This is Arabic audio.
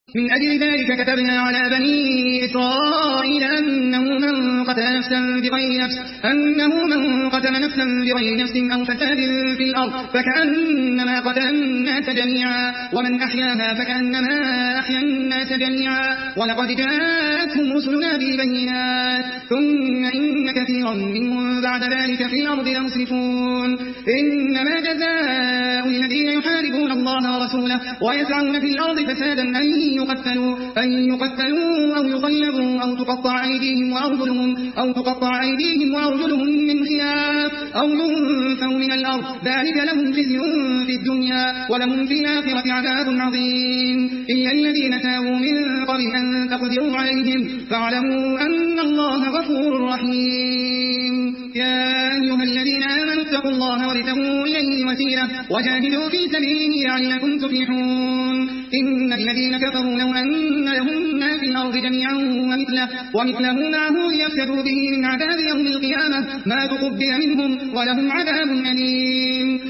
من أجل ذلك كتبنا على بني إسرائيل أنه من قتل نفسا بغير نفس أو فساد في الأرض فكأنما قتل الناس جميعا ومن أحياها فكأنما أحيا الناس جميعا ولقد جاءتهم رسلنا بالبينات ثم إن كثيرا منهم بعد ذلك في الأرض لمسرفون إنما جزاء الذين يحاربون الله ورسوله ويسعون في الأرض فسادا أن يقتلوا أو يصلبوا أو تقطع أيديهم وأرجلهم من خلاف أو ينفوا من الأرض ذلك لهم خزي في الدنيا ولهم في الآخرة عذاب عظيم إلا الذين تابوا من قبل أن تقدروا عليهم فاعلموا أن الله غفور رحيم يا أيها الذين آمنوا اتقوا الله وابتغوا إليه الوسيلة وجاهدوا في سبيله لعلكم تفلحون إن الذين كفروا لو أن لهم ما في الأرض جميعا ومثله معه ليفتدوا به من عذاب يوم القيامة ما تقبل منهم ولهم عذاب أليم